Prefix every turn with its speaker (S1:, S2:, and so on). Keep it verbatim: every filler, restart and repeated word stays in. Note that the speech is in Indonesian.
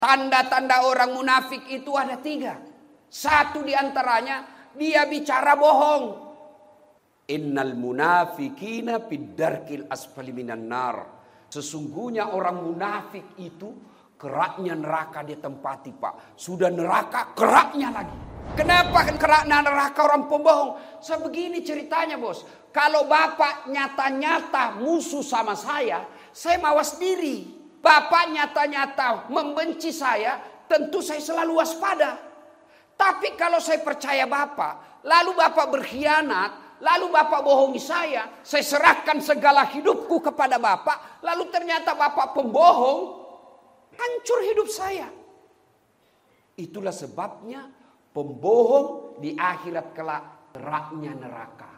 S1: Tanda-tanda orang munafik itu ada tiga. Satu diantaranya, dia bicara bohong. Innal munafikina fid-darkil asfali minan nar. Sesungguhnya orang munafik itu keraknya neraka dia tempati, Pak. Sudah neraka, keraknya lagi. Kenapa keraknya neraka orang pembohong? Sebegini ceritanya, Bos. Kalau Bapak nyata-nyata musuh sama saya, saya mawas diri. Bapak nyata-nyata membenci saya, tentu saya selalu waspada. Tapi kalau saya percaya Bapak, lalu Bapak berkhianat, lalu Bapak bohongi saya, saya serahkan segala hidupku kepada Bapak, lalu ternyata Bapak pembohong, hancur hidup saya. Itulah sebabnya pembohong di akhirat kelak keraknya neraka.